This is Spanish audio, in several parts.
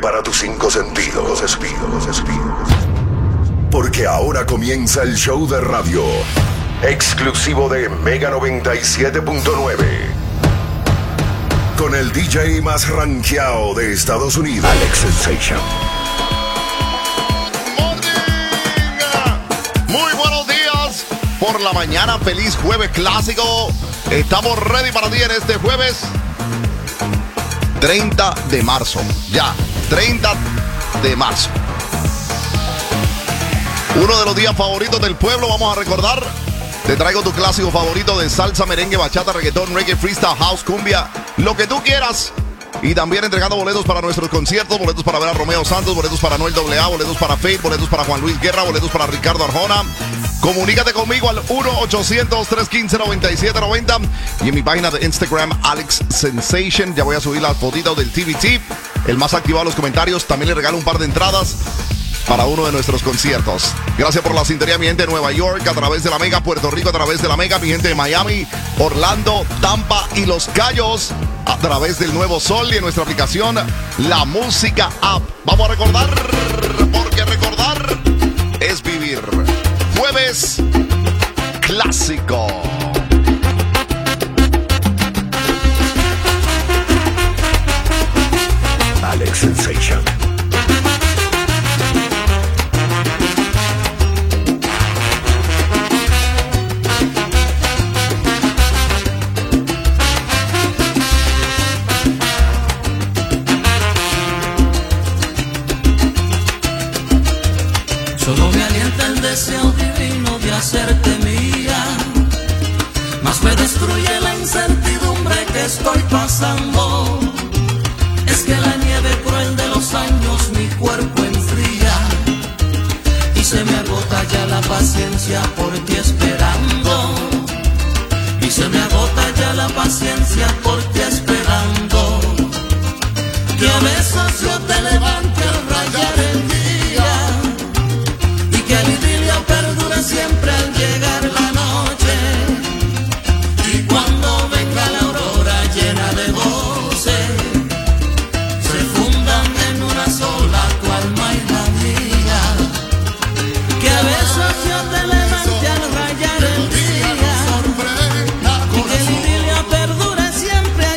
Prepara tus 5 sentidos. Porque ahora comienza el show de radio exclusivo de Mega 97.9. Con el DJ más rankeado de Estados Unidos, Alex Sensation. Muy buenos días por la mañana. Feliz jueves clásico. Estamos ready para ti en este jueves 30 de marzo. Ya, 30 de marzo. Uno de los días favoritos del pueblo. Vamos a recordar. Te traigo tu clásico favorito de salsa, merengue, bachata, reggaetón, reggae, freestyle, house, cumbia, lo que tú quieras. Y también entregando boletos para nuestros conciertos, boletos para ver a Romeo Santos, boletos para Noel AA, boletos para Faith, boletos para Juan Luis Guerra, boletos para Ricardo Arjona. Comunícate conmigo al 1-800-315-9790 y en mi página de Instagram, Alex Sensation. Ya voy a subir las fotitos del TBT. El más activado en los comentarios. También le regalo un par de entradas para uno de nuestros conciertos. Gracias por la sintonía, mi gente de Nueva York a través de la Mega, Puerto Rico a través de la Mega, mi gente de Miami, Orlando, Tampa y Los Cayos a través del Nuevo Sol y en nuestra aplicación La Música App. Vamos a recordar, porque recordar es vivir. Jueves clásico. Alex Sensation. Solo me alienta el deseo divino de hacerte mía, más me destruye la incertidumbre que estoy pasando. Es que la nieve cruel de los años mi cuerpo enfría y se me agota ya la paciencia por ti esperando. Y se me agota ya la paciencia por ti esperando. Que a veces yo te levante al rayar el día y que el idilio perdure siempre al llegar la noche. Y cuando venga la aurora llena de goce, se fundan en una sola tu alma y la mía. Que a veces yo te levante al rayar el día y que el idilio perdure siempre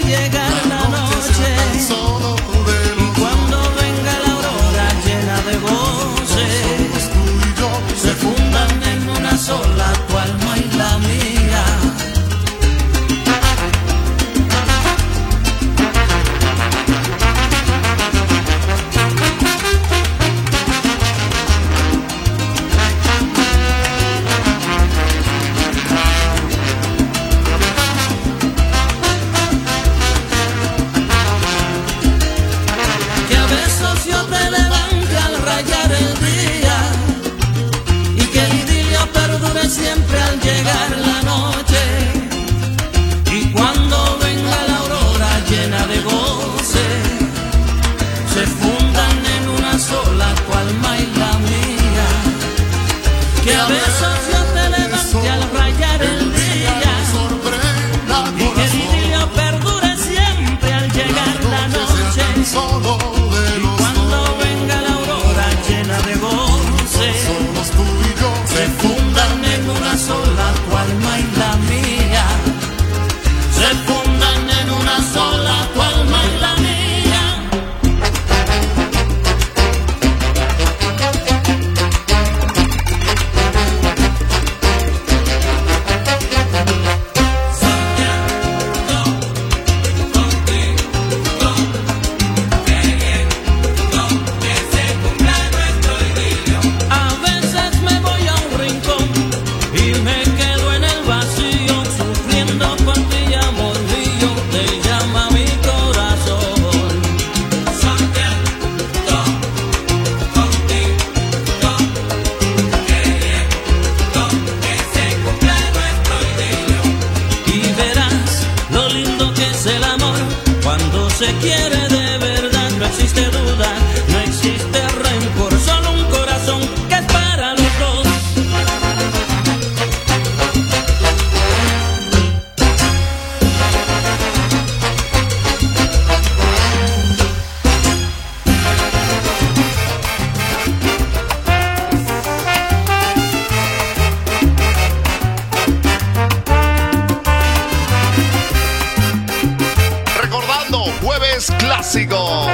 clásico.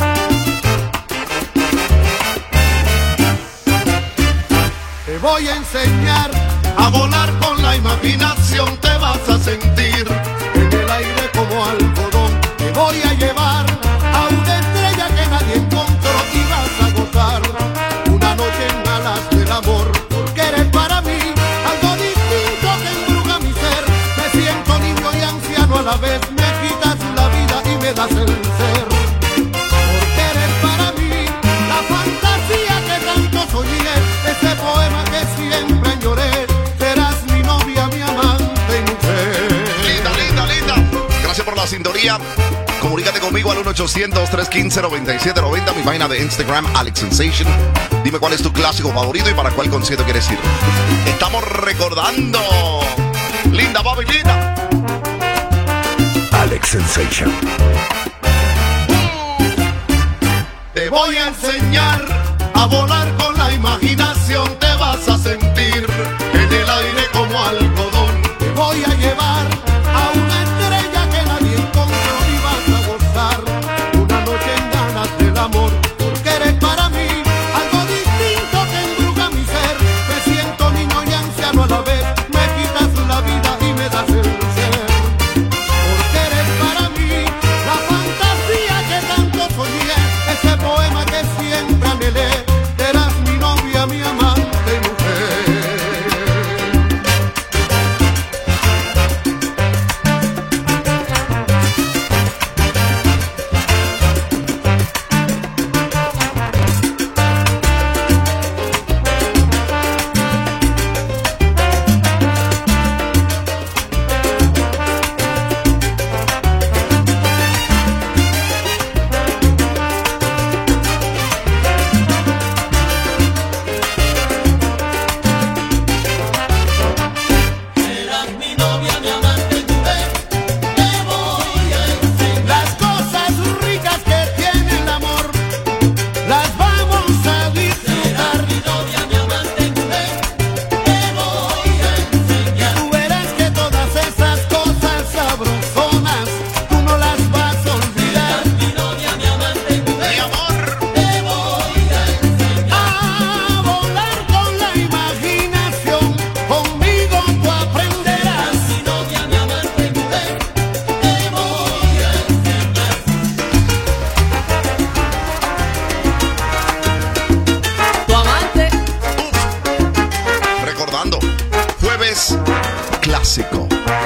Te voy a enseñar a volar con la imaginación, te vas a sentir en el aire como algodón. Te voy a llevar a una estrella que nadie encontró y vas a gozar una noche en alas del amor, porque eres para mí algo distinto que embruja mi ser. Me siento niño y anciano a la vez, me quitas la vida y me das el ser, porque eres para mí la fantasía que tanto soñé, ese poema que siempre lloré. Serás mi novia, mi amante y mujer. Linda, linda, linda. Gracias por la sintonía. Comunícate conmigo al 1-800-315-9790, mi página de Instagram, Alex Sensation. Dime cuál es tu clásico favorito y para cuál concierto quieres ir. Estamos recordando. Linda, papi, linda. Alex Sensation. Te voy a enseñar a volar con la imaginación, te vas a sentir en el aire como algodón. Te voy a llevar a una estrella que nadie encontró y vas a gozar una noche en ganas del amor, porque eres para mí algo distinto que embruja mi ser. Me siento niño y anciano a la vez, me quitas la vida y me das el ser, porque eres para mí la fantasía que tanto soñé, ese poema que siempre anhelé. Serás mi novia, mi amante y mujer. Las cosas ricas que tiene el amor las vamos a disfrutar. Mi novia, mi amante y mujer, te voy a enseñar. Tú verás que todas esas cosas sabrosonas tú no las vas a olvidar. Mi novia, mi amante y mujer, mi amor, te voy a enseñar a volar con la imaginación. Conmigo tú aprenderás. Mi novia, mi amante y mujer, te voy a enseñar. Tu amante. Recordando. Jueves clásico.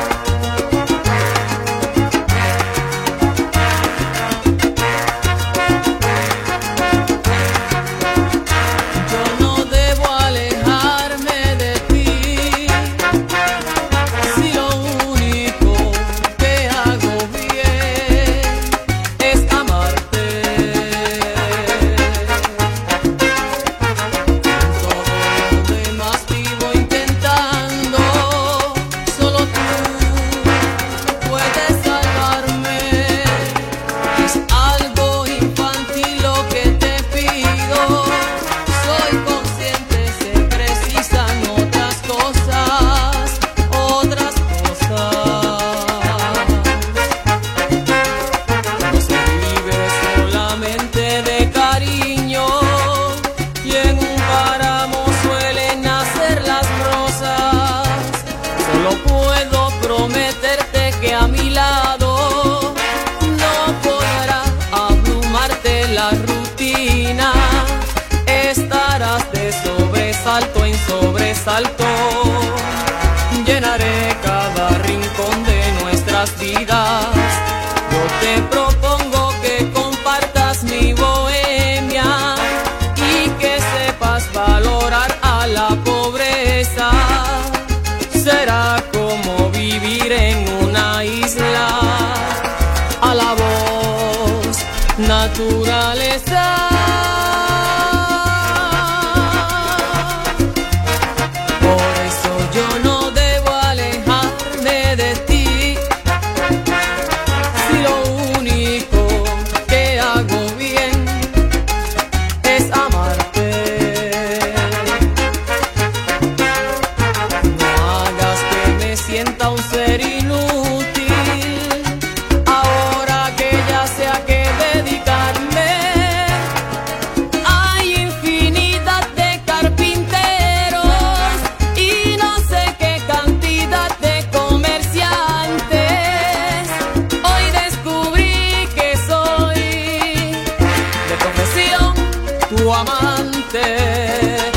Yo no debo alejarme de ti, si lo único que hago bien es amarte. Todo lo demás vivo intentando, solo tú puedes salvarme. Es algo infantil lo que te pido. Soy consciente, se precisan otras cosas, otras cosas. No se vive solamente de cariño, y en un páramo suelen nacer las rosas. Solo puedo prometerte que a mi lado no podrá abrumarte la rutina. Estarás de sobresalto en sobresalto. Llenaré cada rincón de nuestras vidas. Yo te propongo que compartas mi bohemia y que sepas valorar a la pobreza. Será como vivir en una isla a la voz naturaleza. Por eso yo no debo alejarme de ti, amante.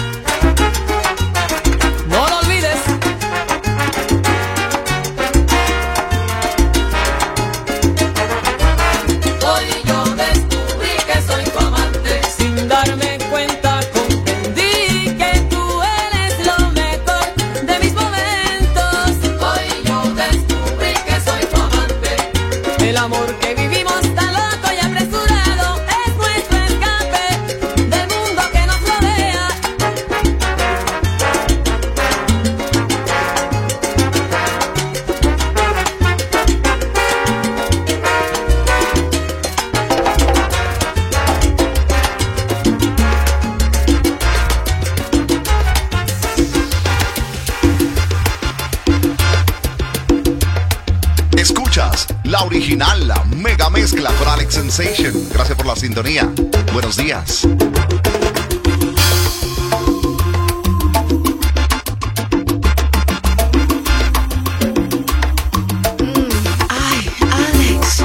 No lo olvides. Hoy yo descubrí que soy tu amante. Sin darme cuenta comprendí que tú eres lo mejor de mis momentos. Hoy yo descubrí que soy tu amante. El amor que vivimos tan loco y apresurado es nuestro escape del mundo que nos rodea. Escuchas la original, la mega mezcla con Alex Sensation. Gracias por la sintonía. Buenos días. Ay, Alex.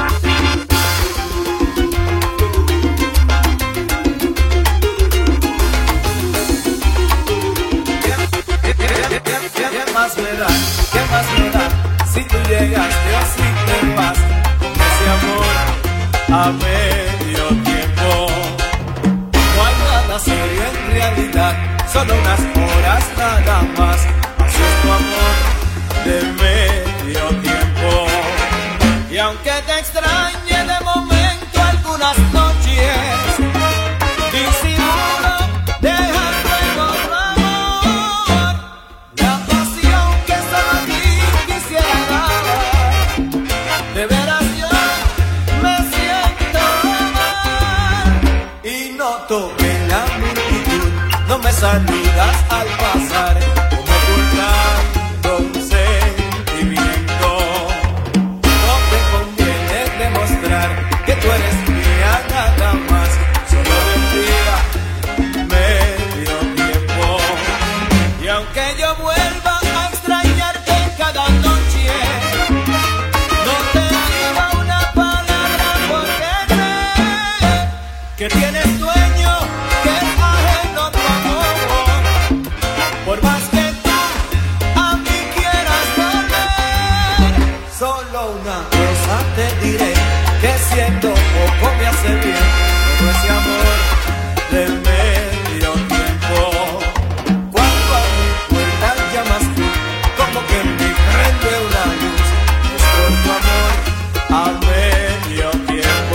¿Qué más me da? ¿Qué más me da? Si tú llegaste o si te vas con ese amor a medio tiempo. No hay nada serio en realidad, solo unas horas nada más. Así es tu amor de medio tiempo. Y aunque te extrañe de momento algunas noches, disimulo dejando en otro amor la pasión que solo a ti quisiera dar. De veras yo me siento mal y noto que en la multitud no me saludas al pasar, como ocultando un sentimiento. No te conviene demostrar que tú eres mía nada más, solo vendría medio tiempo. Y aunque yo vuelva a extrañarte cada noche, no te diga una palabra porque sé que tienes dueño, que es ajeno tu amor. Por más que tú a mí quieras volver, solo una cosa te diré, que siendo poco me hace bien todo ese amor de medio tiempo. Cuando a mi puerta llamas tú, como que me prende una luz, es por tu amor a medio tiempo.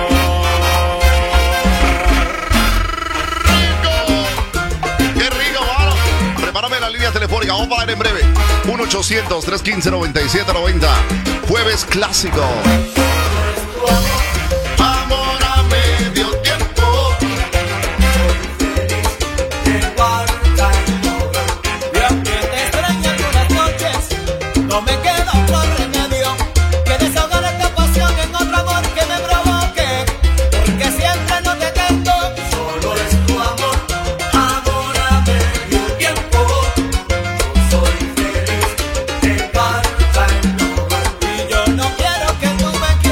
¡Qué rico, mano! Prepárame la línea telefónica. Vamos para ver en breve. 1-800-315-9790. Jueves clásico. Amor a medio tiempo. Y aunque te extrañe algunas noches, no me queda otro remedio que desahogar esta pasión en otro amor que me provoque, porque siempre no te canto, solo es tu amor. Amor a medio tiempo, yo soy feliz en parte. Y yo no quiero que tú me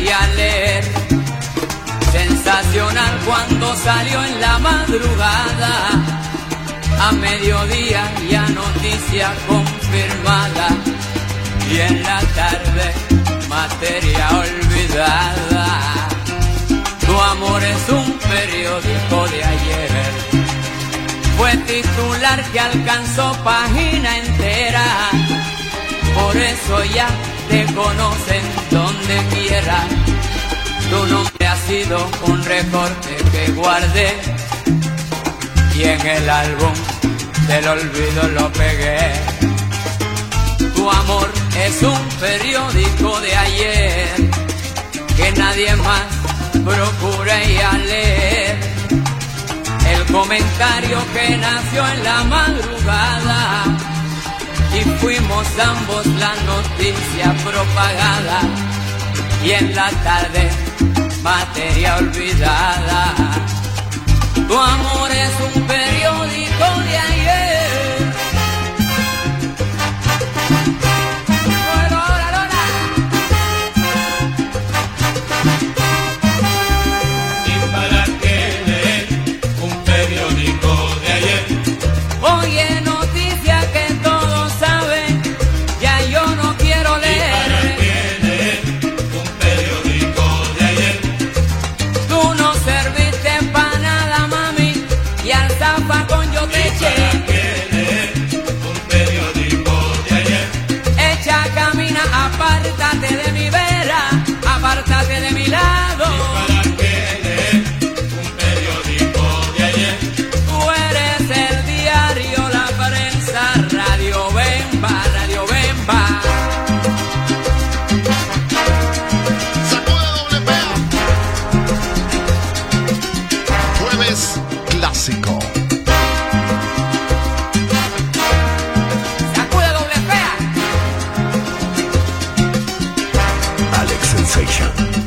y a leer. Sensacional cuando salió en la madrugada, a mediodía ya noticia confirmada, y en la tarde materia olvidada. Tu amor es un periódico de ayer, fue titular que alcanzó página entera, por eso ya te conocen donde quiera. Tu nombre ha sido un recorte que guardé y en el álbum del olvido lo pegué. Tu amor es un periódico de ayer que nadie más procura ir a leer. El comentario que nació en la madrugada y fuimos ambos la noticia propagada, y en la tarde materia olvidada. Tu amor es un periódico de ayer. ¿Y para qué leer un periódico de ayer? Oye, noticia que todos saben, ya yo no quiero leer. ¿Y para qué leer un periódico de ayer? Tú no serviste pa' nada, mami, y al zafacón yo te eché. ¿Para qué leer un periódico de ayer? Echa, camina, apártate de mi vera, apártate de mi lado. ¿Para qué leer un periódico de ayer? Tú eres el diario, la prensa, Radio Bemba, Radio Bemba. Sacude doble pea. Jueves clásico. Sacude doble fea. Alex Sensation.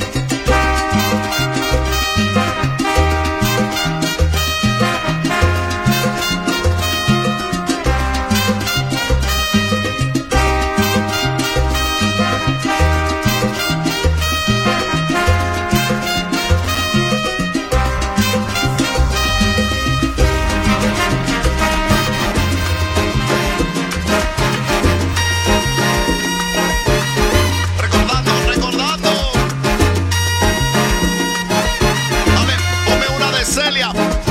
Recordando. Dame, ponme una de Celia.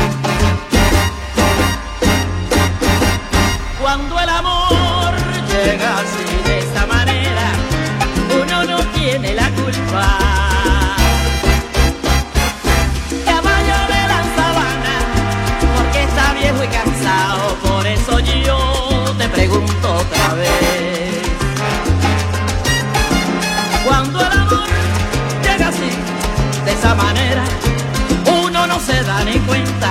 Cuando el amor llega así de esta manera, uno no tiene la culpa. Caballo de la sabana, porque está viejo y cansado, por eso yo te pregunto otra vez. Cuando el amor llega así, de esa manera, uno no se da ni cuenta.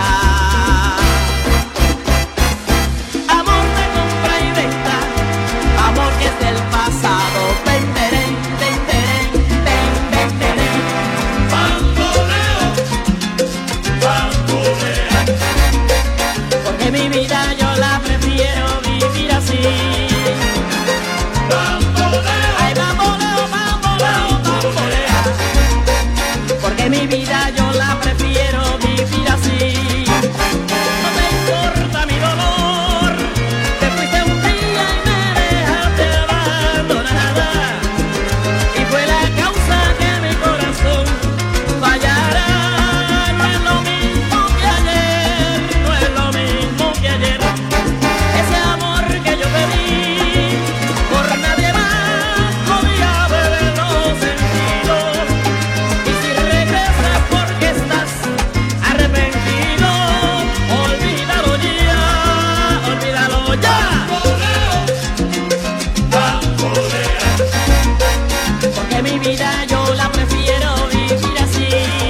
Amor de compra y venta, amor que es del pasado. Ven, ven, ven, ven, ven, ven, ven. Bamboleo, bambolea. Porque mi vida yo la prefiero vivir así. Bamboleo, Ay, bamboleo, bamboleo, bambolea. Porque mi vida yo la prefiero vivir así. No te importa mi dolor, te fuiste un día y me dejaste abandonada. Y fue la causa que mi corazón fallara. No es lo mismo que ayer, no es lo mismo que ayer. Ese amor que yo pedí, por nadie más podía haberlo sentido. Y si regresas porque estás arrepentido, olvídalo ya, olvídalo ya. bambolea. Porque mi vida yo la prefiero vivir así.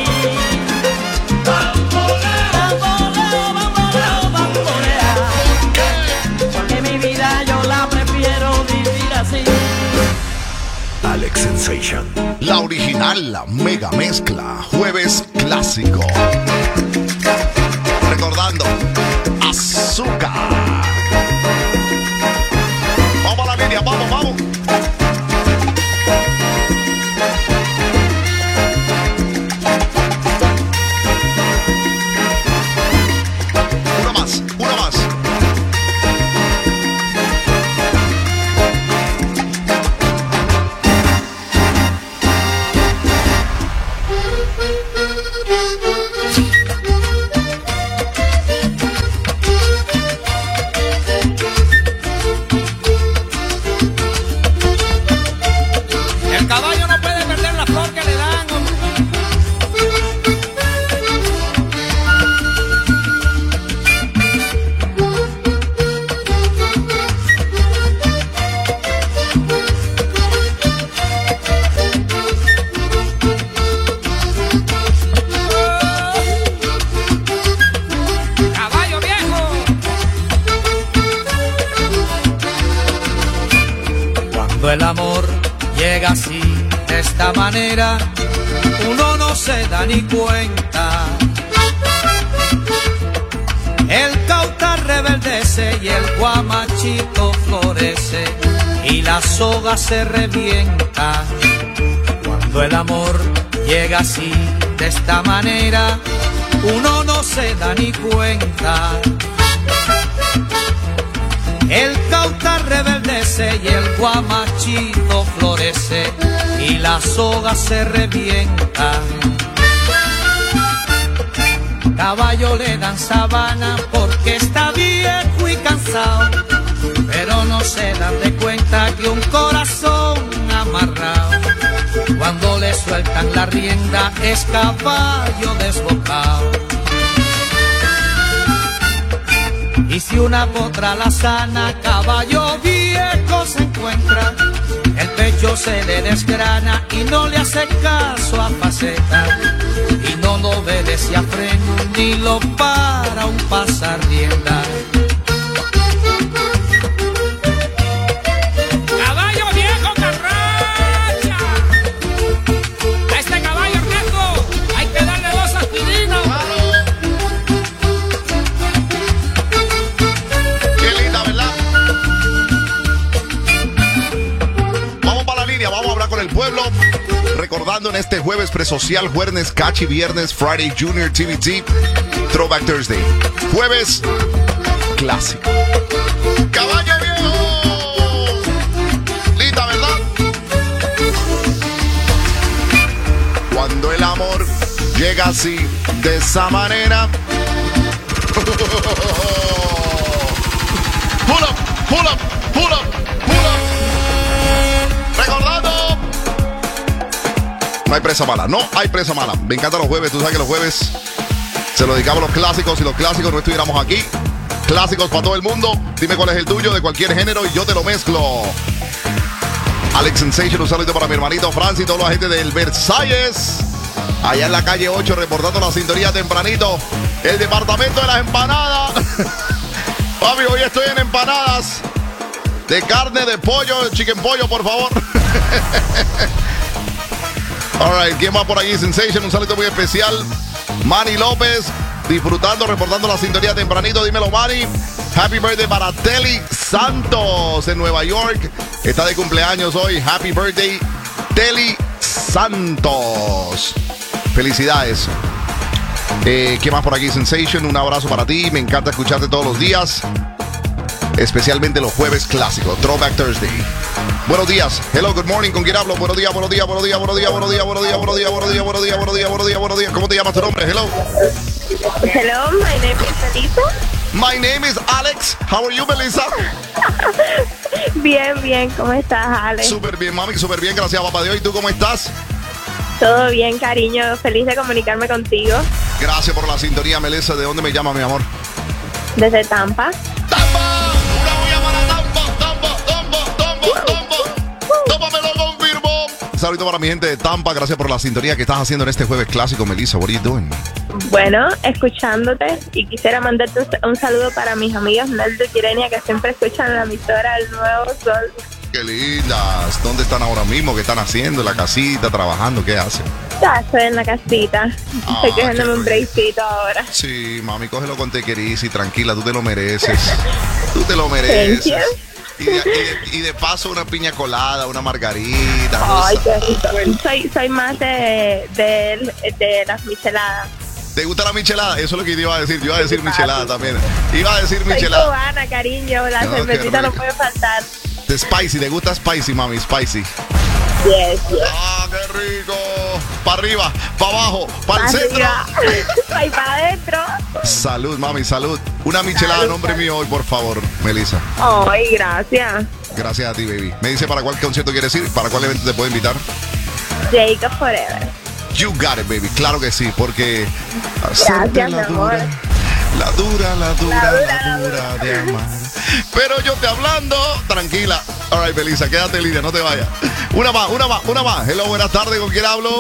Bamboleo, Bamboleo, bamboleo, bambolea. Porque mi vida yo la prefiero vivir así. Alex Sensation. La original, la mega mezcla. Jueves clásico. Recordando. Azúcar. Vamos a la línea, vamos, vamos. amor llega así, de esta manera, uno no se da ni cuenta. El cauta rebeldece y el guamachito florece y la soga se revienta. Cuando el amor llega así, de esta manera, uno no se da ni cuenta. El cauta rebeldece y el guamachito florece y la soga se revienta. Caballo le dan sabana porque está viejo y cansado, pero no se dan de cuenta que un corazón amarrado, cuando le sueltan la rienda, es caballo desbocado. Y si una potra la sana, caballo viejo se encuentra, el pecho se le desgrana y no le hace caso a faceta, y no lo obedece a freno ni lo para un pasar rienda. ¡Caballo viejo carracha! A este caballo Ernesto hay que darle 2 aspirinas. Qué linda, ¿verdad? Vamos para la línea, vamos a hablar con el pueblo. Recordando en este jueves presocial, jueves Cachi, viernes Friday Junior TVT, Throwback Thursday. Jueves clásico. Caballo viejo. Linda, ¿verdad? Cuando el amor llega así, de esa manera. Pull up, pull up, pull up, pull up. Recordando. No hay presa mala, no hay presa mala. Me encantan los jueves, tú sabes que los jueves se lo dedicamos a los clásicos. Si los clásicos no estuviéramos aquí, clásicos para todo el mundo. Dime cuál es el tuyo, de cualquier género, y yo te lo mezclo. Alex Sensation, un saludo para mi hermanito Francis y toda la gente del Versalles, allá en la calle 8, reportando la sintonía tempranito. El departamento de las empanadas. Papi, hoy estoy en empanadas de carne, de pollo, chicken pollo, por favor. Alright, ¿quién va por allí? Sensation, un saludo muy especial. Manny López, disfrutando, reportando la sintonía tempranito. Dímelo, Manny. Happy birthday para Telly Santos en Nueva York. Está de cumpleaños hoy. Happy birthday, Telly Santos. Felicidades. ¿Quién más por aquí? Sensation, un abrazo para ti. Me encanta escucharte todos los días, especialmente los jueves clásicos, Throwback Thursday. Buenos días. Hello, good morning. ¿Con quién hablo? Buenos días, buenos días, buenos días, buenos días, buenos días, buenos días, buenos días, buenos días, buenos días, buenos días, buenos días, buenos días. ¿Cómo te llamas tu nombre? Hello. Hello, my name is Melissa. My name is Alex. How are you, Melissa? Bien, bien. ¿Cómo estás, Alex? Súper bien, mami. Súper bien. Gracias, papá Dios. ¿Y tú cómo estás? Todo bien, cariño. Feliz de comunicarme contigo. Gracias por la sintonía, Melissa. ¿De dónde me llama, mi amor? Desde Tampa. ¡Tampa! ¡Una bulla para Tampa! ¡Tampa! ¡Tampa! ¡Tampa! ¡Tampa! ¡Tampa me lo confirmó! Un saludo para mi gente de Tampa. Gracias por la sintonía que estás haciendo en este jueves clásico, Melissa. What are you doing? Bueno, escuchándote, y quisiera mandarte un saludo para mis amigas Neldo y Irenia, que siempre escuchan la emisora El Nuevo Sol. ¡Qué lindas! ¿Dónde están ahora mismo? ¿Qué están haciendo? ¿En la casita? ¿Trabajando? ¿Qué hacen? Ya estoy en la casita. Estoy cogiéndome un breakcito ahora. Sí, mami, cógelo con tequeris y tranquila, tú te lo mereces. Tú te lo mereces. Y de paso una piña colada, una margarita. Ay, qué rico. Soy más de las micheladas. ¿Te gusta la michelada? Eso es lo que yo iba a decir. Yo iba a decir michelada también. Iba a decir soy michelada. Soy cubana, cariño. La cervecita no puede faltar. De spicy, ¿te gusta spicy, mami? Spicy. Yes, yes. ¡Ah, qué rico! Para arriba, para abajo, para el centro. Ahí para adentro. Salud, mami, salud. Una michelada a nombre mío hoy, por favor, Melissa. Ay, gracias. Gracias a ti, baby. Me dice para cuál concierto quieres ir, para cuál evento te puedo invitar. Jacob Forever. You got it, baby. Claro que sí, porque gracias, mi amor. La dura de amar. Pero yo te hablando, tranquila. All right, Melissa, quédate en línea, no te vayas. Una más. Hello, buenas tardes, ¿con quién hablo?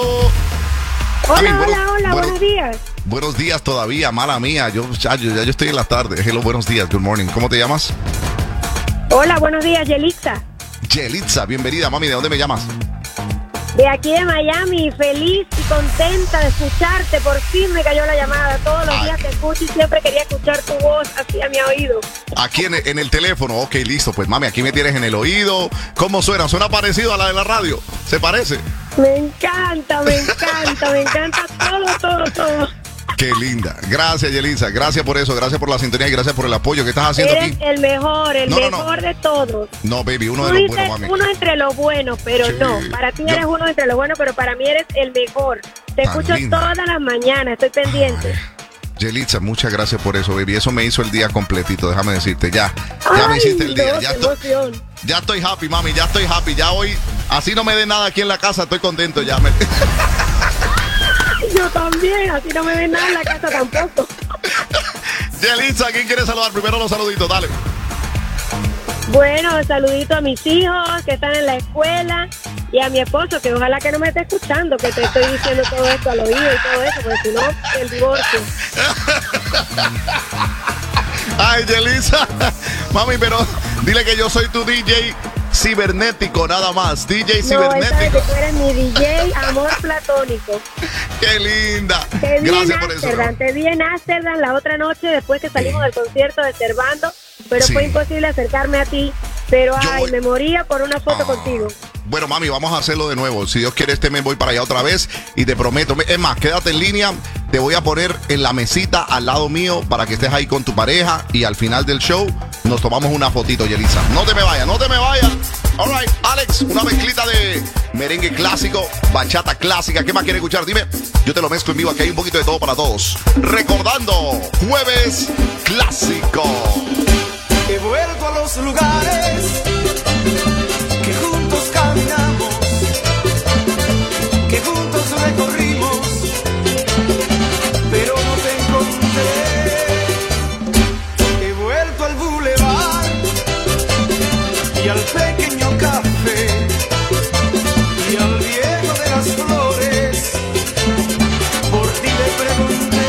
Hola, buenos días. Buenos días todavía, mala mía. Yo estoy en la tarde. Hello, buenos días, good morning. ¿Cómo te llamas? Hola, buenos días, Yelixa. Yelitza, bienvenida, mami. ¿De dónde me llamas? De aquí de Miami, feliz y contenta de escucharte. Por fin me cayó la llamada. Todos los días te escucho y siempre quería escuchar tu voz así a mi oído. Aquí en el teléfono. Ok, listo. Pues mami, aquí me tienes en el oído. ¿Cómo suena? ¿Suena parecido a la de la radio? ¿Se parece? Me encanta, me encanta todo. Qué linda. Gracias, Yelitza. Gracias por eso. Gracias por la sintonía y gracias por el apoyo que estás haciendo Eres aquí. el mejor de todos. No, baby, uno Tú de los dices buenos, mami. uno entre los buenos, pero Sí. no. Para ti eres uno entre los buenos, pero para mí eres el mejor. Te Tan escucho linda. todas las mañanas, estoy pendiente. Yelitza, muchas gracias por eso, baby. Eso me hizo el día completito, déjame decirte. Ya me Ay, hiciste el día. no, Ya qué emoción. ya estoy happy, mami. Ya estoy happy. Ya hoy, así no me dé nada aquí en la casa, estoy contento ya. Yo también, así no me ven nada en la casa tampoco. Yelitza, ¿quién quiere saludar? Primero los saluditos, dale. Bueno, saludito a mis hijos que están en la escuela y a mi esposo, que ojalá que no me esté escuchando, que te estoy diciendo todo esto al oído y todo eso, porque si no, el divorcio. Ay, Yelitza, mami, pero dile que yo soy tu DJ cibernético, nada más. DJ No, él sabe que cibernético. tú eres mi DJ amor platónico. Qué linda. Te vi Gracias en por eso. Ámsterdam, te vi en Ámsterdam la otra noche después que salimos del concierto de Servando, pero Sí. fue imposible acercarme a ti. Pero me moría por una foto contigo. Bueno, mami, vamos a hacerlo de nuevo. Si Dios quiere, este mes voy para allá otra vez y te prometo. Es más, quédate en línea. Te voy a poner en la mesita al lado mío para que estés ahí con tu pareja y al final del show nos tomamos una fotito, Yelitza. No te me vayas, no te me vayas. All right, Alex, una mezclita de merengue clásico, bachata clásica. ¿Qué más quieres escuchar? Dime. Yo te lo mezclo en vivo. Aquí hay un poquito de todo para todos. Recordando, Jueves Clásico. He vuelto a los lugares que juntos caminamos, que juntos recorrimos, pero no te encontré. He vuelto al bulevar y al pequeño café y al viejo de las flores. Por ti le pregunté,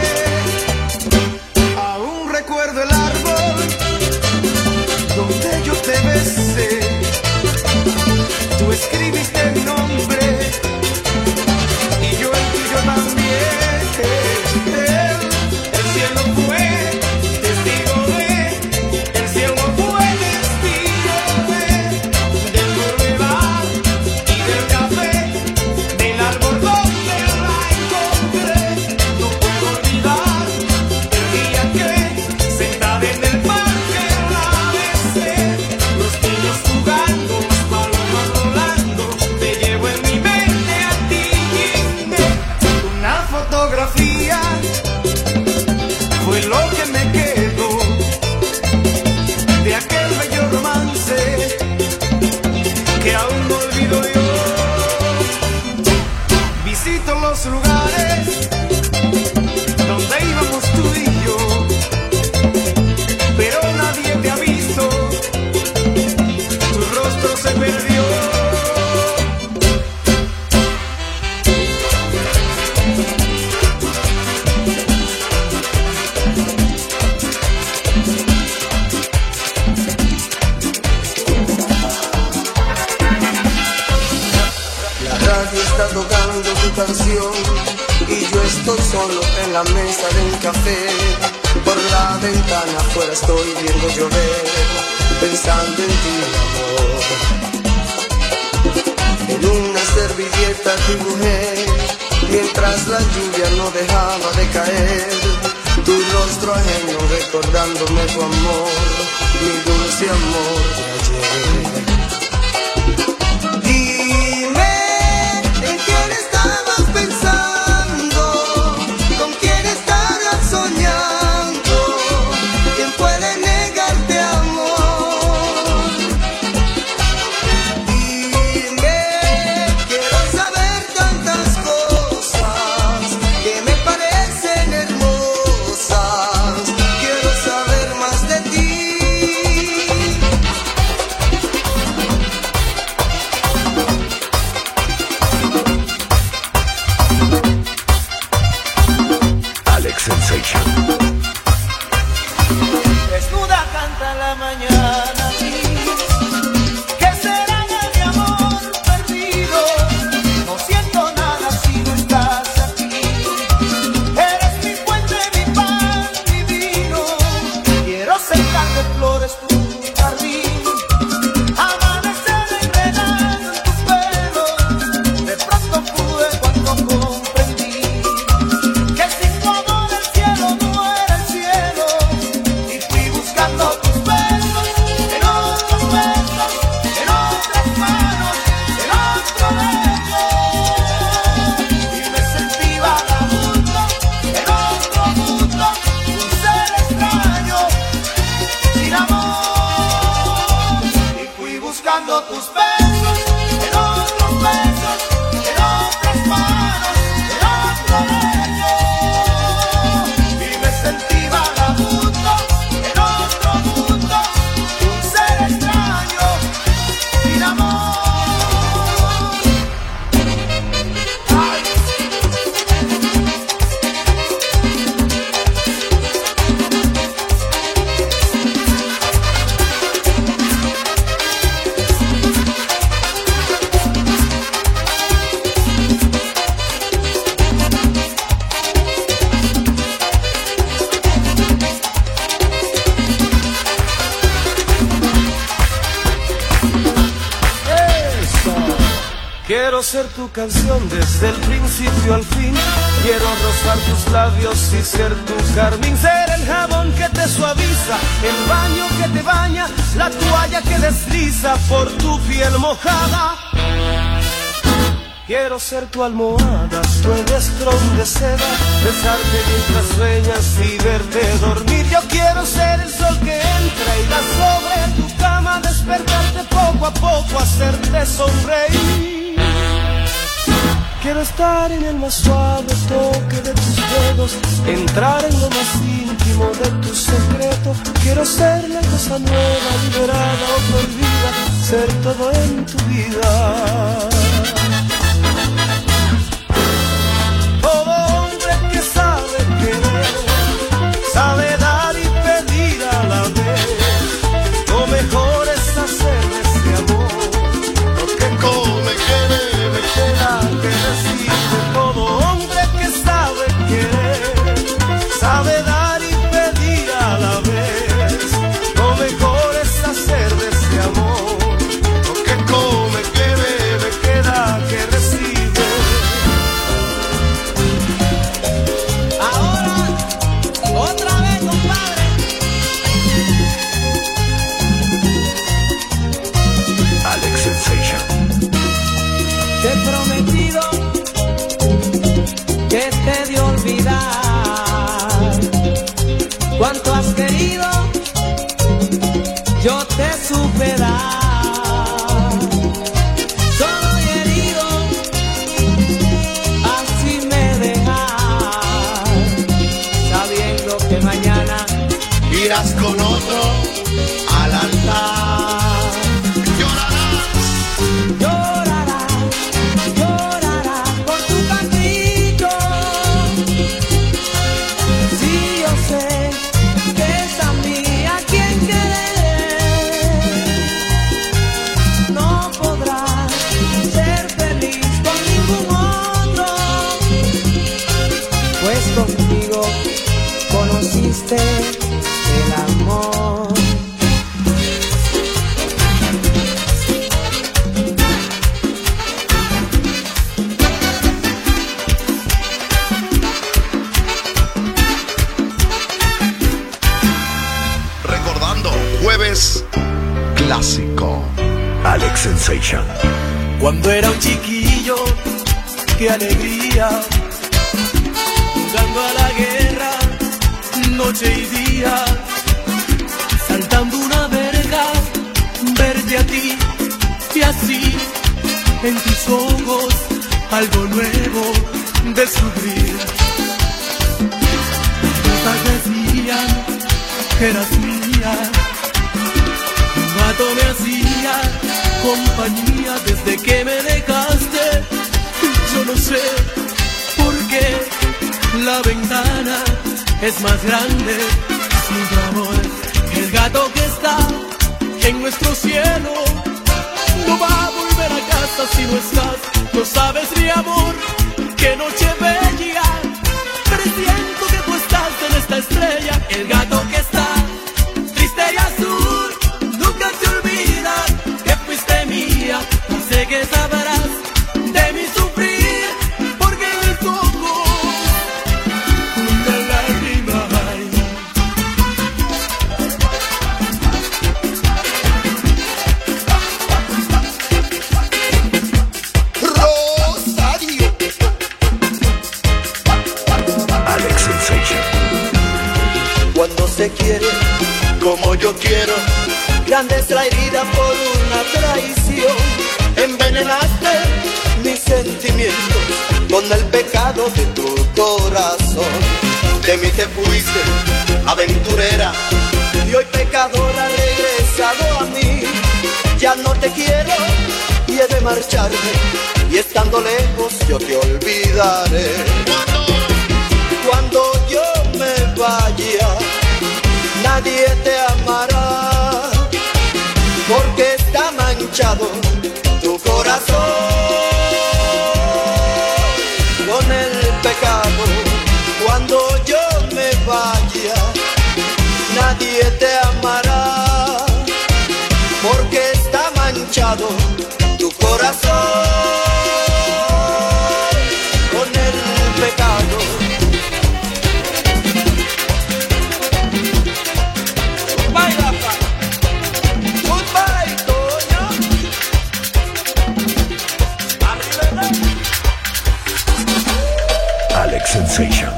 aún recuerdo el árbol donde yo te besé. Tú escribiste mi nombre y yo el tuyo también. El cielo fue testigo el cielo fue testigo del bulevar y del café, del árbol donde la encontré. No puedo olvidar el día que sentada en el parque la besé. Los niños jugando, palomas volando, te llevo en mi mente a ti. Una fotografía fue lo que me quedó de aquel bello romance que aún no olvido yo. Visito los lugares donde íbamos tú y yo, pero nadie te ha visto, tu rostro se perdió. La radio está tocando tu canción y yo estoy solo en la mesa del café. Por la ventana afuera estoy viendo llover, pensando en ti, amor. En una servilleta dibujé, mientras la lluvia no dejaba de caer, tu rostro ajeno recordándome tu amor, mi dulce amor de ayer. Dime, ¿en quién estabas pensando? ¿Con quién estarás soñando? ¿Quién puede negarte amor? Dime, quiero saber tantas cosas que me parecen hermosas. Quiero saber más de ti. Quiero ser tu canción desde el principio al fin. Quiero rozar tus labios y ser tu carmín. Ser el jabón que te suaviza, el baño que te baña, la toalla que desliza por tu piel mojada. Quiero ser tu almohada, tu estrón de seda, besarte mientras sueñas y verte dormir. Yo quiero ser el sol que entra y da sobre tu cama, despertarte poco a poco, hacerte sonreír. Quiero estar en el más suave toque de tus dedos, entrar en lo más íntimo de tu secreto. Quiero ser la cosa nueva, liberada o prohibida, ser todo en tu vida. Todo hombre que sabe querer, sabe dar y pedir a la vez. Lo mejor es hacer de ese amor lo que come, que bebe, que da, que recibe. Todo hombre que sabe querer, sabe dar y pedir a la vez. Lo mejor es hacer de ese amor lo que come, que bebe, que da, que recibe. Otra vez, compadre. Alex Sensation. Te he prometido que te he de olvidar. Cuanto has querido, yo te supe dar. Solo y herido, así me dejas, sabiendo que mañana Irás con otro al altar. llorarás, llorarás por tu castigo. Sí, yo sé que es a mí a quien querer. No podrás ser feliz con ningún otro, pues conmigo conociste el amor. Recordando, jueves clásico. Alex Sensation. Cuando era un chiquillo, qué alegría, jugando a la guerra, noche y día, saltando una verga, verte a ti y así en tus ojos algo nuevo descubrir. Todas decían que eras mía, un gato me hacía compañía desde que me dejaste. Yo no sé por qué la ventana es más grande sin tu amor. El gato que está en nuestro cielo no va a volver a casa si no estás. No sabes, mi amor, qué noche bella, presiento que tú estás en esta estrella. El gato que está triste y azul nunca te olvida que fuiste mía. No sé qué sabrás de mi sufrir, porque en mis ojos una lágrima hay. Rosario. Alex Sensation. Cuando se quiere como yo quiero, grande es la herida por una traición. Envenenaste mis sentimientos con el pecado de tu corazón. De mí te fuiste, aventurera, y hoy pecadora regresado a mí. Ya no te quiero y he de marcharme, y estando lejos yo te olvidaré. Cuando yo me vaya, nadie te amará, porque está manchado tu corazón con el pecado. Cuando yo me vaya, nadie te amará, porque está manchado tu corazón. Sensation.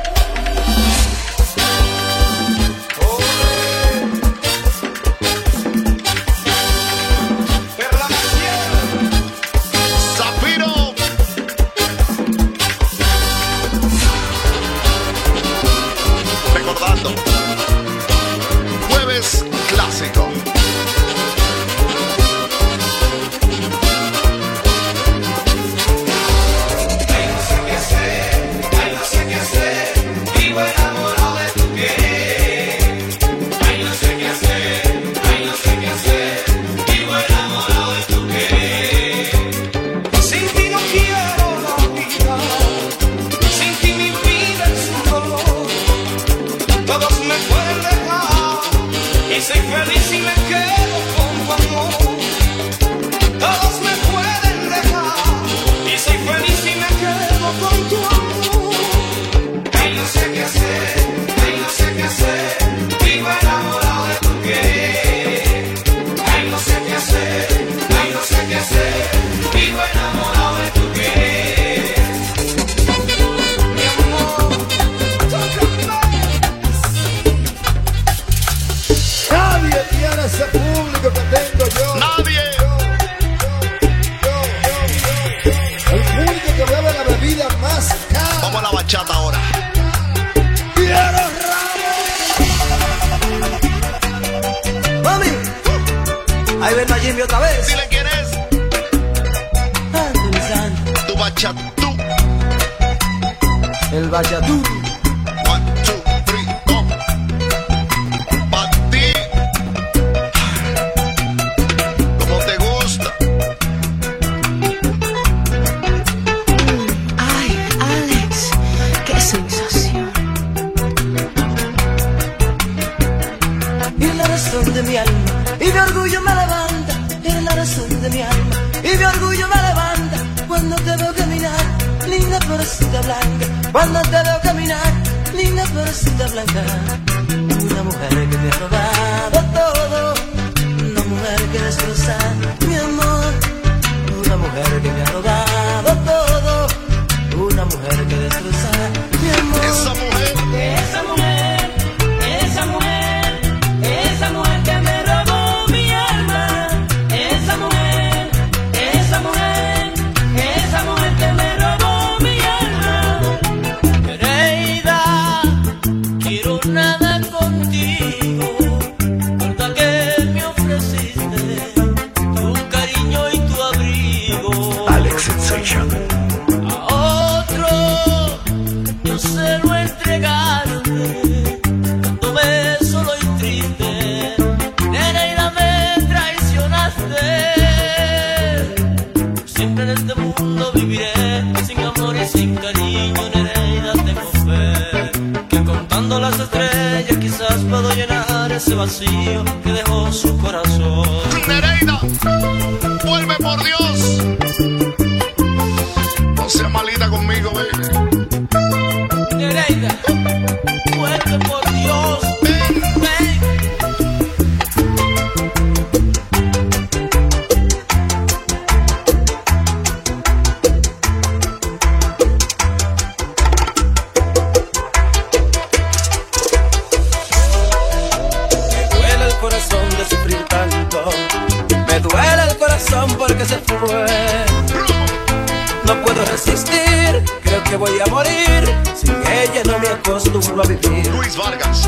Zafiro. Recordando. Jueves clásico. Soy feliz y me quedo con tu amor. Todos me pueden dejar y soy feliz y me quedo con tu amor. Ay, no sé qué hacer, ay, no sé qué hacer. Vivo enamorado de tu querer. Ay, no sé qué hacer, ay, no sé qué hacer. Vivo enamorado de tu querer. Mi amor, nadie tiene ese público que tengo yo. Nadie. El público que bebe la bebida más cara. Vamos a la bachata ahora. ¡Quiero Mami, ahí ven a Jimmy otra vez. Dile quién es. Tu bachatú. El bachatú. 1, 2, 3, go. Pa' ti. Como te gusta. Ay, Alex, qué sensación. Y la razón de mi alma y mi orgullo me levanta. Y la razón de mi alma y mi orgullo me levanta. Cuando te veo caminar, linda florecita blanca. Cuando te veo caminar, linda florecita blanca. Una mujer que me ha robado todo. Una mujer que destroza mi amor. Una mujer que me ha robado todo. Una mujer que destroza mi amor. Esa mujer. Esa mujer, esa mujer, esa mujer que me robó mi alma. Esa mujer, esa mujer, esa mujer que me robó mi alma. Nereida, quiero nada contigo, por tal que me ofreciste tu cariño y tu abrigo. Alex Sensation. A otro yo se lo entregaste, cuando solo y triste, Nereida me traicionaste. Siempre en este mundo viviré sin amor y sin cariño, Nereida, tengo fe que contando las estrellas quizás puedo llenar ese vacío que dejó su corazón. Nereida, vuelve por Dios. No seas malita conmigo, baby. Nereida, vuelve por Dios. Ven, ven. Me duele el corazón de sufrir tanto. Me duele el corazón porque se fue. No puedo resistir, creo que voy a morir. Sin ella no me acostumbro a vivir. Luis Vargas.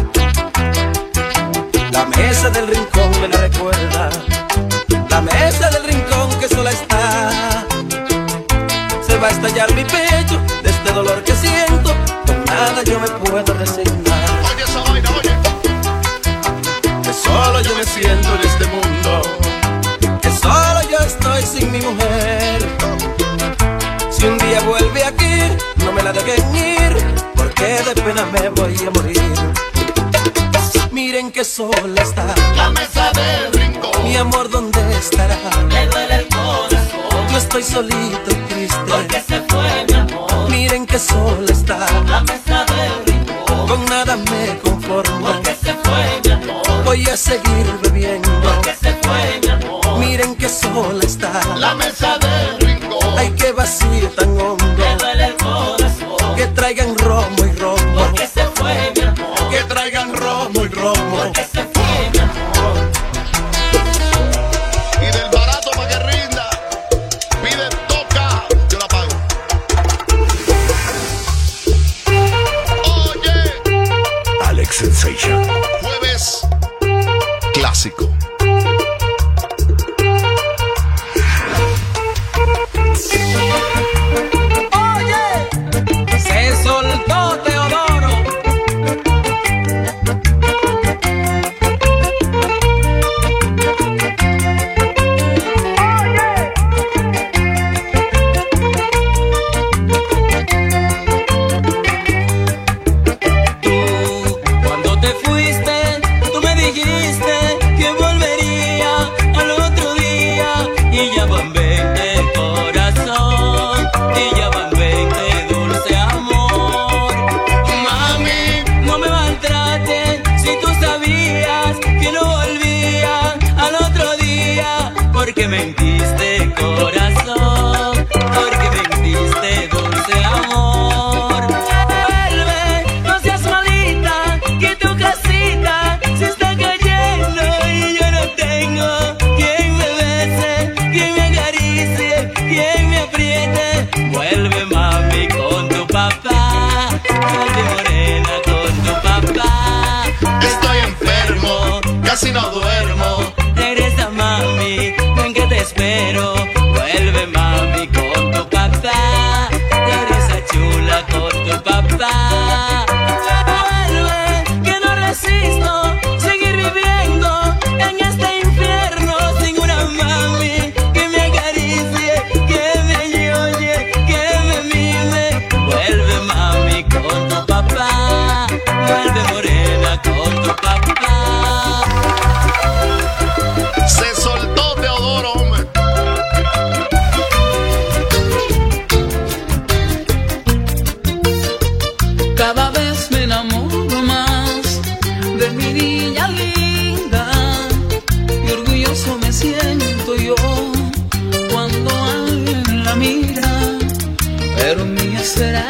La mesa del rincón me la recuerda. La mesa del rincón que sola está. Se va a estallar mi pecho de este dolor que siento. Con nada yo me puedo resignar. Oye esa vaina, oye. Que solo yo me siento en este mundo. Que solo yo estoy sin mi mujer. Si un día vuelve aquí, no me la dejen ir, porque de pena me voy a morir. Miren que sola está La mesa del rincón. mi amor, ¿dónde estará? Me duele el corazón Yo estoy solito y triste porque se fue mi amor. Miren que sola está La mesa del rincón con nada me conformo. porque se fue mi amor. Voy a seguir bebiendo Porque se fue mi amor. Miren que sola está La mesa del rincón. Ay, qué vacío tan hondo Me duele el corazón que que traigan romo y romo. Porque se fue mi amor. Que traigan romo y romo. Porque se fue mi amor. Y del barato para que rinda. Pide, toca. Yo la pago. Oye. Alex Sensation. Jueves clásico. Oye, se soltó Teodoro. Tú, cuando te fuiste, tú me dijiste que volvería al otro día. Y ya van 20 corazón, y ya van 20 dulce amor. Mami, no me maltrates si tú sabías que no volvía al otro día. Porque mentiste corazón, porque mentiste dulce amor. Vuelve, no seas malita, que tu casita se está cayendo y yo no tengo quien me bese, quien me acaricie, quien me apriete. Vuelve mami con tu papá, vuelve morena con tu papá. Estoy enfermo, casi no duermo. Regresa mami, ven que te espero. Vuelve mami con tu papá, regresa chula con tu papá. Vuelve, que no resisto seguir viviendo en este infierno sin una mami que me acaricie, que me oye, que me mime. Vuelve mami con tu papá, vuelve morena con tu papá. Se soltó Teodoro, hombre. Cada vez me enamoro más de mi niña linda y orgulloso me siento yo cuando alguien la mira, pero mía será,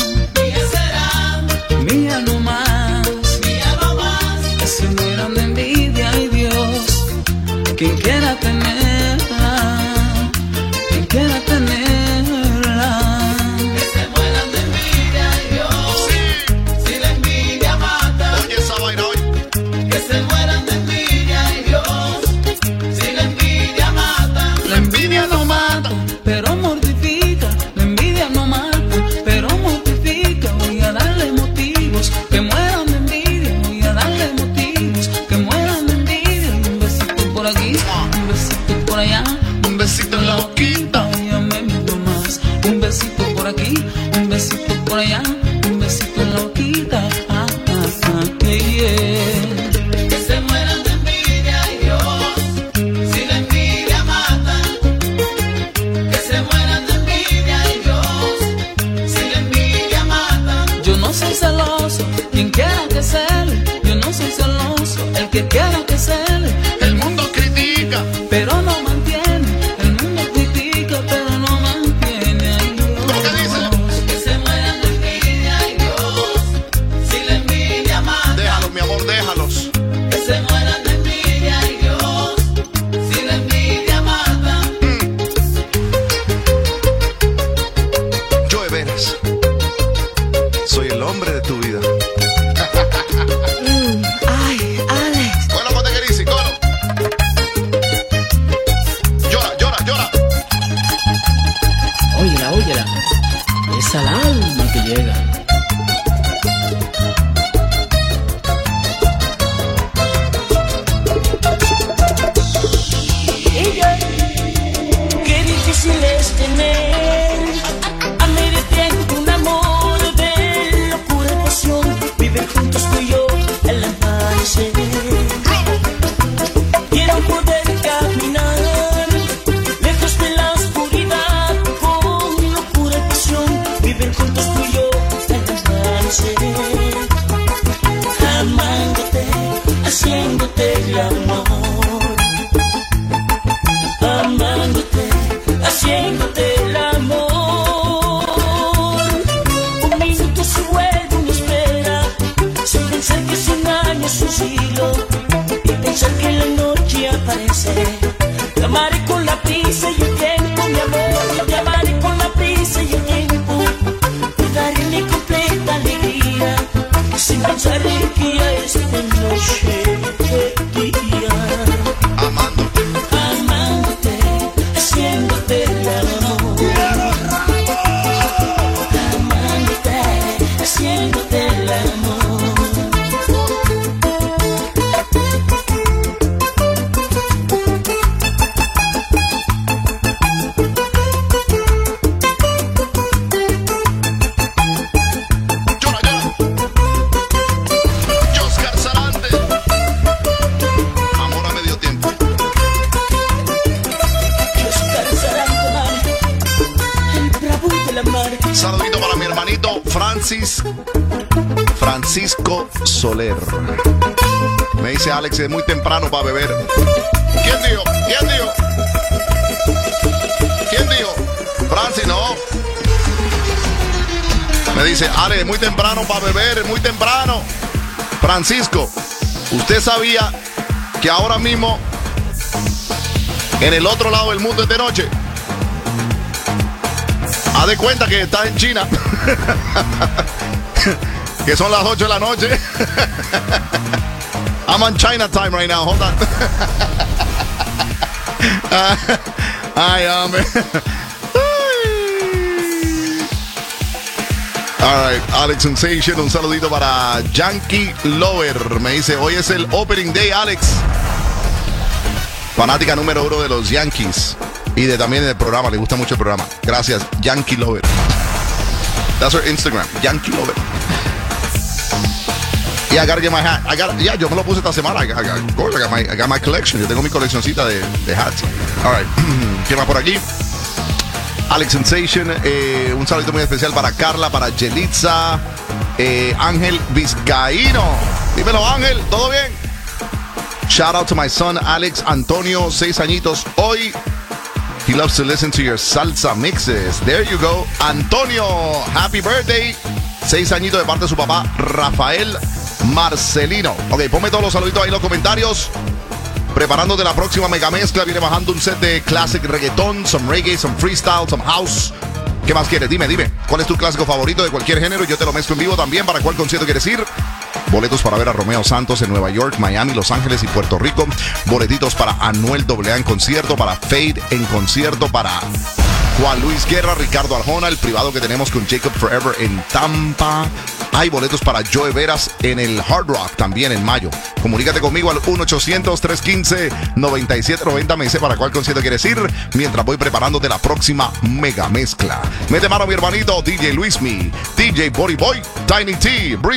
mía no más, que se mueran de envidia y Dios, quien quiera tenerla, quien quiera tenerla. Oye esa vaina hoy. La envidia no mata, pero mortifica. La envidia no mata, pero mortifica. Voy a darle motivos que mueran de envidia. Voy a darle motivos que mueran de envidia. Un besito por aquí, un besito por allá, Un besito en la boquita. ya me miento más. Un besito por aquí, un besito por allá, un besito en la boquita. Yeah. Que se mueran de envidia y Dios, si la envidia mata. Que se mueran de envidia y Dios, si la envidia mata. Yo no soy celoso, quien quiera que cele. Yo no soy celoso, el que quiera que cele. El mundo critica, pero no mantiene. El mundo critica, pero no mantiene. Ay, Dios. ¿cómo que dice? Que se mueran de envidia y Dios, si la envidia mata. Déjalos, mi amor, déjalos. Que se mueran de envidia y Dios, si la envidia mata. Yo de veras soy el hombre de tu vida. Ay, Alex. Coro, ponte que dice, coro. Llora, llora, llora. Óyela, óyela. Es al alma que llega. Qué difícil es tener a medio tiempo un amor de locura y pasión. Vivir juntos tú y yo el amanecer. Quiero poder caminar lejos de la oscuridad con locura y pasión. Vivir juntos tú y yo el amanecer. Amándote, haciéndote el amor. Amándote, haciéndote el amor. Un hermoso siglo y pensar que en la noche aparece. Te amaré con la prisa y el tiempo, mi amor. Te amaré con la prisa y el tiempo. Te daré mi completa alegría sin pensar en que ya es de noche de día. Amándote, haciéndote el amor. Amándote, haciéndote el amor. Saludito para mi hermanito Francisco Soler. Me dice Alex, es muy temprano para beber. ¿Quién dijo? ¿Quién dijo? ¿Quién dijo? Francis, no. Me dice, Alex, es muy temprano para beber, es muy temprano. Francisco, ¿usted sabía que ahora mismo en el otro lado del mundo es de noche? Haz de cuenta que estás en China. Que son las 8 de la noche. I'm on China time right now. Hold on. Ay, hombre. All right, Alex Sensation, un saludito para Yankee Lover. Me dice, hoy es el opening day, Alex. Fanática número 1 de los Yankees. Y también del programa, le gusta mucho el programa. Gracias, Yankee Lover. That's her Instagram, Yankee Lover. Yeah, I gotta get my hat. Yo me lo puse esta semana. I got my collection. Yo tengo mi coleccioncita de hats. All right. ¿Qué más por aquí? Alex Sensation. Un saludito muy especial para Carla, para Yelitza, Ángel Vizcaíno. Dímelo, Ángel, ¿todo bien? Shout out to my son, Alex Antonio, 6 añitos. Hoy he loves to listen to your salsa mixes. There you go. Antonio, happy birthday. 6 añitos de parte de su papá, Rafael Marcelino. Ok, ponme todos los saluditos ahí en los comentarios. Preparándote la próxima mega mezcla. Viene bajando un set de classic reggaeton, some reggae, some freestyle, some house. ¿Qué más quieres? Dime. ¿Cuál es tu clásico favorito de cualquier género? Yo te lo mezclo en vivo también. ¿Para cuál concierto quieres ir? Boletos para ver a Romeo Santos en Nueva York, Miami, Los Ángeles y Puerto Rico. Boletitos para Anuel AA en concierto, para Fade en concierto, para Juan Luis Guerra, Ricardo Arjona, el privado que tenemos con Jacob Forever en Tampa. Hay boletos para Joe Veras en el Hard Rock también en mayo. Comunícate conmigo al 1-800-315-9790. Me dice para cuál concierto quieres ir mientras voy preparándote la próxima mega mezcla. Mete mano mi hermanito DJ Luismi, DJ Body Boy, Tiny T,